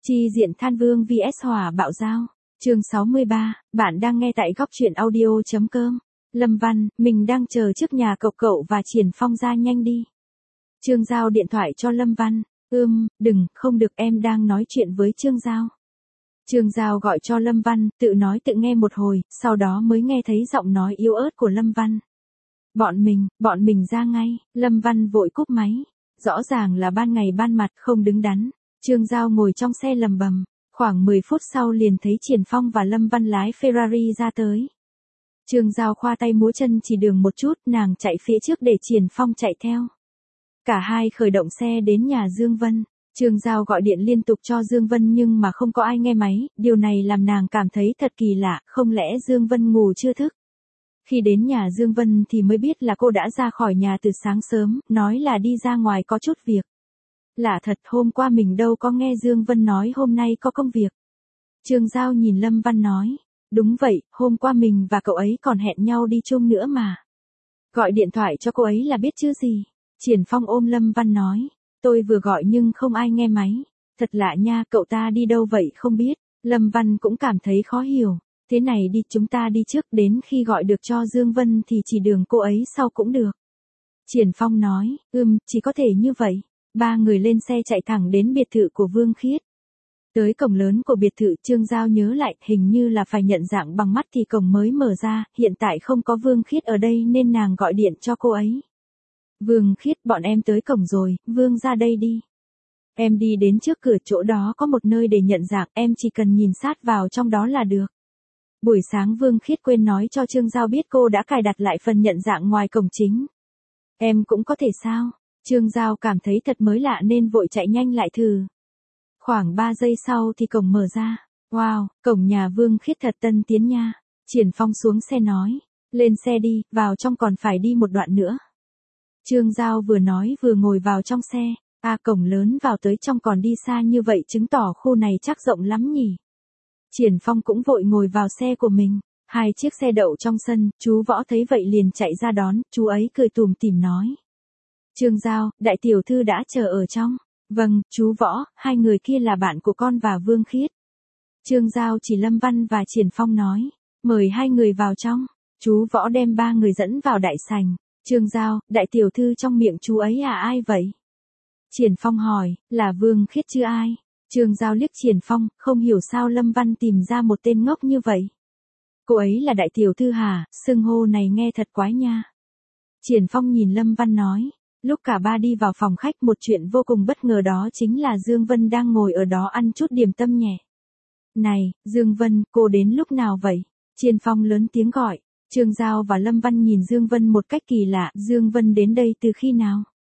Chi diện Than Vương vs Hỏa Bạo Dao. Chương 63, bạn đang nghe tại góc truyện audio.com. Lâm Văn, mình đang chờ trước nhà cậu và Triển Phong ra nhanh đi. Trương Giao điện thoại cho Lâm Văn. Đừng, không được, em đang nói chuyện với Trương Giao. Trương Giao gọi cho Lâm Văn, tự nói tự nghe một hồi, sau đó mới nghe thấy giọng nói yếu ớt của Lâm Văn. Bọn mình ra ngay. Lâm Văn vội cúp máy. Rõ ràng là ban ngày ban mặt không đứng đắn. Trương Giao ngồi trong xe lầm bầm. Khoảng 10 phút sau liền thấy Triển Phong và Lâm Văn lái Ferrari ra tới. Trương Giao khoa tay múa chân chỉ đường một chút, nàng chạy phía trước để Triển Phong chạy theo. Cả hai khởi động xe đến nhà Dương Vân. Trương Giao gọi điện liên tục cho Dương Vân nhưng mà không có ai nghe máy, điều này làm nàng cảm thấy thật kỳ lạ, không lẽ Dương Vân ngủ chưa thức. Khi đến nhà Dương Vân thì mới biết là cô đã ra khỏi nhà từ sáng sớm, nói là đi ra ngoài có chút việc. Lạ thật, hôm qua mình đâu có nghe Dương Vân nói hôm nay có công việc. Trương Giao nhìn Lâm Văn nói, đúng vậy, hôm qua mình và cậu ấy còn hẹn nhau đi chung nữa mà. Gọi điện thoại cho cô ấy là biết chứ gì. Triển Phong ôm Lâm Văn nói, tôi vừa gọi nhưng không ai nghe máy. Thật lạ nha, cậu ta đi đâu vậy không biết. Lâm Văn cũng cảm thấy khó hiểu. Thế này đi, chúng ta đi trước, đến khi gọi được cho Dương Vân thì chỉ đường cô ấy sau cũng được. Triển Phong nói, chỉ có thể như vậy. Ba người lên xe chạy thẳng đến biệt thự của Vương Khiết. Tới cổng lớn của biệt thự, Trương Giao nhớ lại, hình như là phải nhận dạng bằng mắt thì cổng mới mở ra, hiện tại không có Vương Khiết ở đây nên nàng gọi điện cho cô ấy. Vương Khiết, bọn em tới cổng rồi, Vương ra đây đi. Em đi đến trước cửa, chỗ đó có một nơi để nhận dạng, em chỉ cần nhìn sát vào trong đó là được. Buổi sáng Vương Khiết quên nói cho Trương Giao biết cô đã cài đặt lại phần nhận dạng ngoài cổng chính. Em cũng có thể sao? Trương Giao cảm thấy thật mới lạ nên vội chạy nhanh lại thử. Khoảng 3 giây sau thì cổng mở ra. Wow, cổng nhà Vương Khiết thật tân tiến nha. Triển Phong xuống xe nói, lên xe đi, vào trong còn phải đi một đoạn nữa. Trương Giao vừa nói vừa ngồi vào trong xe. Cổng lớn vào tới trong còn đi xa như vậy chứng tỏ khu này chắc rộng lắm nhỉ. Triển Phong cũng vội ngồi vào xe của mình. Hai chiếc xe đậu trong sân, chú Võ thấy vậy liền chạy ra đón, chú ấy cười tủm tỉm nói. Trương Giao, đại tiểu thư đã chờ ở trong. Vâng, chú Võ, hai người kia là bạn của con và Vương Khiết. Trương Giao chỉ Lâm Văn và Triển Phong nói, mời hai người vào trong. Chú Võ đem ba người dẫn vào đại sảnh. Trương Giao, đại tiểu thư trong miệng chú ấy ai vậy? Triển Phong hỏi, là Vương Khiết chứ ai? Trương Giao liếc Triển Phong, không hiểu sao Lâm Văn tìm ra một tên ngốc như vậy. Cô ấy là đại tiểu thư hả, xưng hô này nghe thật quái nha. Triển Phong nhìn Lâm Văn nói, lúc cả ba đi vào phòng khách một chuyện vô cùng bất ngờ đó chính là Dương Vân đang ngồi ở đó ăn chút điểm tâm nhẹ. Này, Dương Vân, cô đến lúc nào vậy? Triển Phong lớn tiếng gọi. Trương Giao và Lâm Văn nhìn Dương Vân một cách kỳ lạ, Dương Vân đến đây từ khi nào?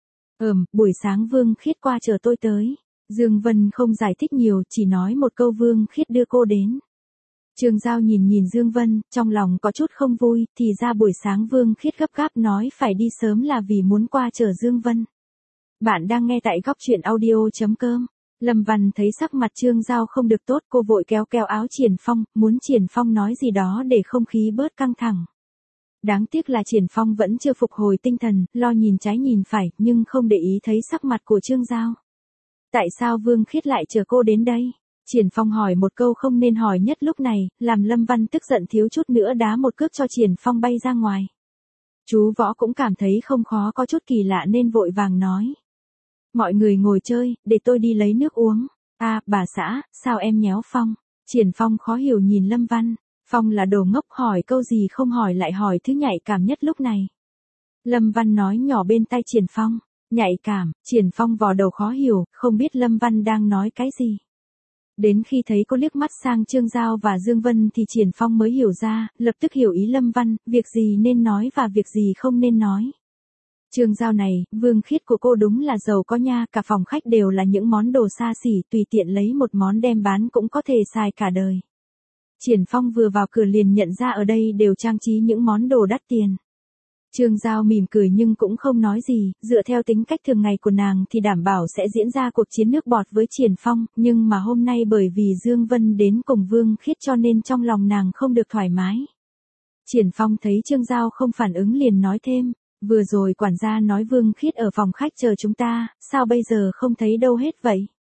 Buổi sáng Vương Khiết qua chờ tôi tới. Dương Vân không giải thích nhiều, chỉ nói một câu Vương Khiết đưa cô đến. Trương Giao nhìn Dương Vân, trong lòng có chút không vui, thì ra buổi sáng Vương Khiết gấp gáp nói phải đi sớm là vì muốn qua chờ Dương Vân. Bạn đang nghe tại góc truyện audio.com. Lâm Văn thấy sắc mặt Trương Giao không được tốt, cô vội kéo áo Triển Phong, muốn Triển Phong nói gì đó để không khí bớt căng thẳng. Đáng tiếc là Triển Phong vẫn chưa phục hồi tinh thần, lo nhìn trái nhìn phải, nhưng không để ý thấy sắc mặt của Trương Giao. Tại sao Vương Khiết lại chờ cô đến đây? Triển Phong hỏi một câu không nên hỏi nhất lúc này, làm Lâm Văn tức giận thiếu chút nữa đá một cước cho Triển Phong bay ra ngoài. Chú Võ cũng cảm thấy không khó có chút kỳ lạ nên vội vàng nói. Mọi người ngồi chơi, để tôi đi lấy nước uống. Bà xã, sao em nhéo Phong? Triển Phong khó hiểu nhìn Lâm Văn. Phong là đồ ngốc, hỏi câu gì không hỏi lại hỏi thứ nhạy cảm nhất lúc này. Lâm Văn nói nhỏ bên tai Triển Phong. Nhạy cảm, Triển Phong vò đầu khó hiểu, không biết Lâm Văn đang nói cái gì. Đến khi thấy cô liếc mắt sang Trương Giao và Dương Vân thì Triển Phong mới hiểu ra, lập tức hiểu ý Lâm Văn, việc gì nên nói và việc gì không nên nói. Trương Giao này, Vương Khiết của cô đúng là giàu có nha, cả phòng khách đều là những món đồ xa xỉ, tùy tiện lấy một món đem bán cũng có thể xài cả đời. Triển Phong vừa vào cửa liền nhận ra ở đây đều trang trí những món đồ đắt tiền. Trương Giao mỉm cười nhưng cũng không nói gì, dựa theo tính cách thường ngày của nàng thì đảm bảo sẽ diễn ra cuộc chiến nước bọt với Triển Phong, nhưng mà hôm nay bởi vì Dương Vân đến cùng Vương Khiết cho nên trong lòng nàng không được thoải mái. Triển Phong thấy Trương Giao không phản ứng liền nói thêm, vừa rồi quản gia nói Vương Khiết ở phòng khách chờ chúng ta, sao bây giờ không thấy đâu hết vậy?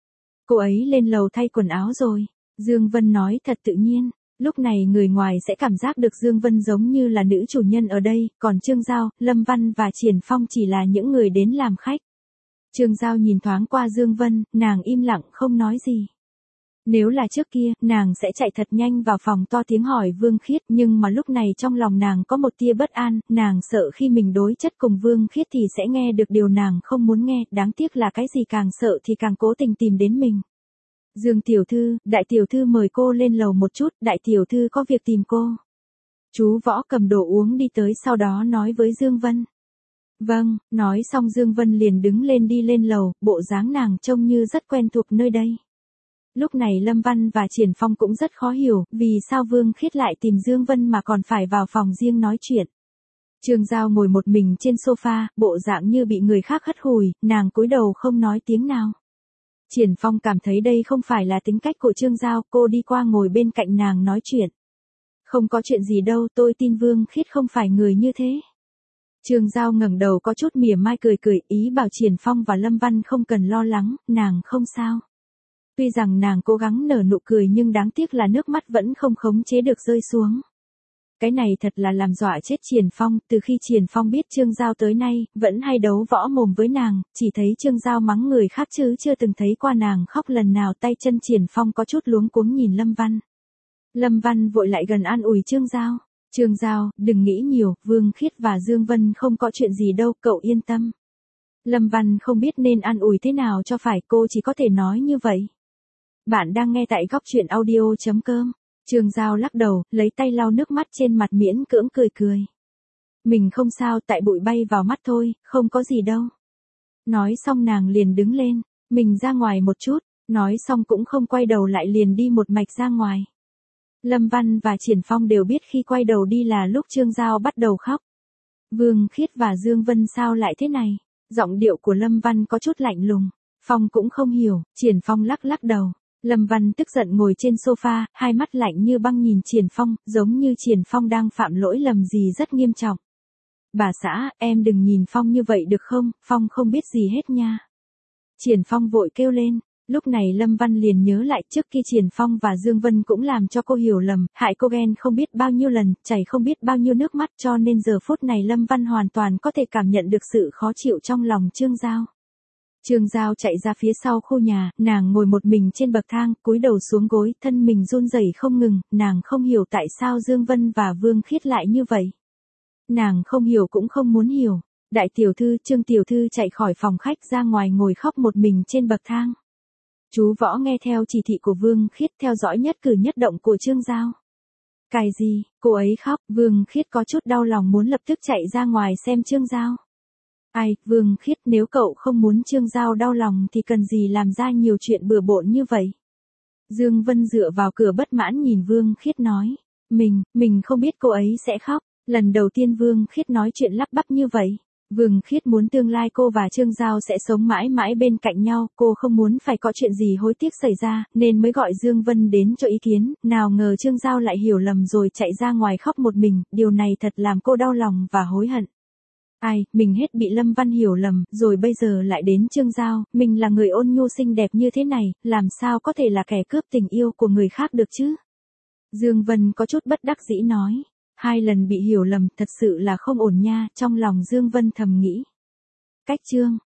Cô ấy lên lầu thay quần áo rồi. Dương Vân nói thật tự nhiên. Lúc này người ngoài sẽ cảm giác được Dương Vân giống như là nữ chủ nhân ở đây, còn Trương Giao, Lâm Văn và Triển Phong chỉ là những người đến làm khách. Trương Giao nhìn thoáng qua Dương Vân, nàng im lặng không nói gì. Nếu là trước kia, nàng sẽ chạy thật nhanh vào phòng to tiếng hỏi Vương Khiết, nhưng mà lúc này trong lòng nàng có một tia bất an, nàng sợ khi mình đối chất cùng Vương Khiết thì sẽ nghe được điều nàng không muốn nghe, đáng tiếc là cái gì càng sợ thì càng cố tình tìm đến mình. Dương tiểu thư, đại tiểu thư mời cô lên lầu một chút, đại tiểu thư có việc tìm cô. Chú Võ cầm đồ uống đi tới sau đó nói với Dương Vân. Vâng, nói xong Dương Vân liền đứng lên đi lên lầu, bộ dáng nàng trông như rất quen thuộc nơi đây. Lúc này Lâm Văn và Triển Phong cũng rất khó hiểu, vì sao Vương Khiết lại tìm Dương Vân mà còn phải vào phòng riêng nói chuyện. Trương Giao ngồi một mình trên sofa, bộ dạng như bị người khác hất hủi, nàng cúi đầu không nói tiếng nào. Triển Phong cảm thấy đây không phải là tính cách của Trương Giao, cô đi qua ngồi bên cạnh nàng nói chuyện. Không có chuyện gì đâu, tôi tin Vương Khiết không phải người như thế. Trương Giao ngẩng đầu có chút mỉa mai cười cười, ý bảo Triển Phong và Lâm Văn không cần lo lắng, nàng không sao. Tuy rằng nàng cố gắng nở nụ cười nhưng đáng tiếc là nước mắt vẫn không khống chế được rơi xuống. Cái này thật là làm dọa chết Triển Phong, từ khi Triển Phong biết Trương Giao tới nay, vẫn hay đấu võ mồm với nàng, chỉ thấy Trương Giao mắng người khác chứ chưa từng thấy qua nàng khóc lần nào. Tay chân Triển Phong có chút luống cuống nhìn Lâm Văn. Lâm Văn vội lại gần an ủi Trương Giao. Trương Giao, đừng nghĩ nhiều, Vương Khiết và Dương Vân không có chuyện gì đâu, cậu yên tâm. Lâm Văn không biết nên an ủi thế nào cho phải, cô chỉ có thể nói như vậy. Bạn đang nghe tại góc truyện audio.com. Trương Giao lắc đầu, lấy tay lau nước mắt trên mặt miễn cưỡng cười cười. Mình không sao, tại bụi bay vào mắt thôi, không có gì đâu. Nói xong nàng liền đứng lên, mình ra ngoài một chút, nói xong cũng không quay đầu lại liền đi một mạch ra ngoài. Lâm Văn và Triển Phong đều biết khi quay đầu đi là lúc Trương Giao bắt đầu khóc. Vương Khiết và Dương Vân sao lại thế này? Giọng điệu của Lâm Văn có chút lạnh lùng. Phong cũng không hiểu, Triển Phong lắc lắc đầu. Lâm Văn tức giận ngồi trên sofa, hai mắt lạnh như băng nhìn Triển Phong, giống như Triển Phong đang phạm lỗi lầm gì rất nghiêm trọng. Bà xã, em đừng nhìn Phong như vậy được không, Phong không biết gì hết nha. Triển Phong vội kêu lên. Lúc này Lâm Văn liền nhớ lại trước khi Triển Phong và Dương Vân cũng làm cho cô hiểu lầm, hại cô ghen không biết bao nhiêu lần, chảy không biết bao nhiêu nước mắt, cho nên giờ phút này Lâm Văn hoàn toàn có thể cảm nhận được sự khó chịu trong lòng Trương Giao. Trương Giao chạy ra phía sau khu nhà, nàng ngồi một mình trên bậc thang, cúi đầu xuống gối, thân mình run rẩy không ngừng, nàng không hiểu tại sao Dương Vân và Vương Khiết lại như vậy. Nàng không hiểu cũng không muốn hiểu. Đại tiểu thư, Trương tiểu thư chạy khỏi phòng khách ra ngoài ngồi khóc một mình trên bậc thang. Chú Võ nghe theo chỉ thị của Vương Khiết, theo dõi nhất cử nhất động của Trương Giao. Cái gì, cô ấy khóc, Vương Khiết có chút đau lòng muốn lập tức chạy ra ngoài xem Trương Giao. Ai, Vương Khiết, nếu cậu không muốn Trương Giao đau lòng thì cần gì làm ra nhiều chuyện bừa bộn như vậy. Dương Vân dựa vào cửa bất mãn nhìn Vương Khiết nói. Mình không biết cô ấy sẽ khóc. Lần đầu tiên Vương Khiết nói chuyện lắp bắp như vậy. Vương Khiết muốn tương lai cô và Trương Giao sẽ sống mãi mãi bên cạnh nhau, cô không muốn phải có chuyện gì hối tiếc xảy ra, nên mới gọi Dương Vân đến cho ý kiến, nào ngờ Trương Giao lại hiểu lầm rồi chạy ra ngoài khóc một mình, điều này thật làm cô đau lòng và hối hận. Ai, mình hết bị Lâm Văn hiểu lầm, rồi bây giờ lại đến Trương Giao, mình là người ôn nhu xinh đẹp như thế này, làm sao có thể là kẻ cướp tình yêu của người khác được chứ? Dương Vân có chút bất đắc dĩ nói. 2 lần bị hiểu lầm, thật sự là không ổn nha, trong lòng Dương Vân thầm nghĩ. Cách chương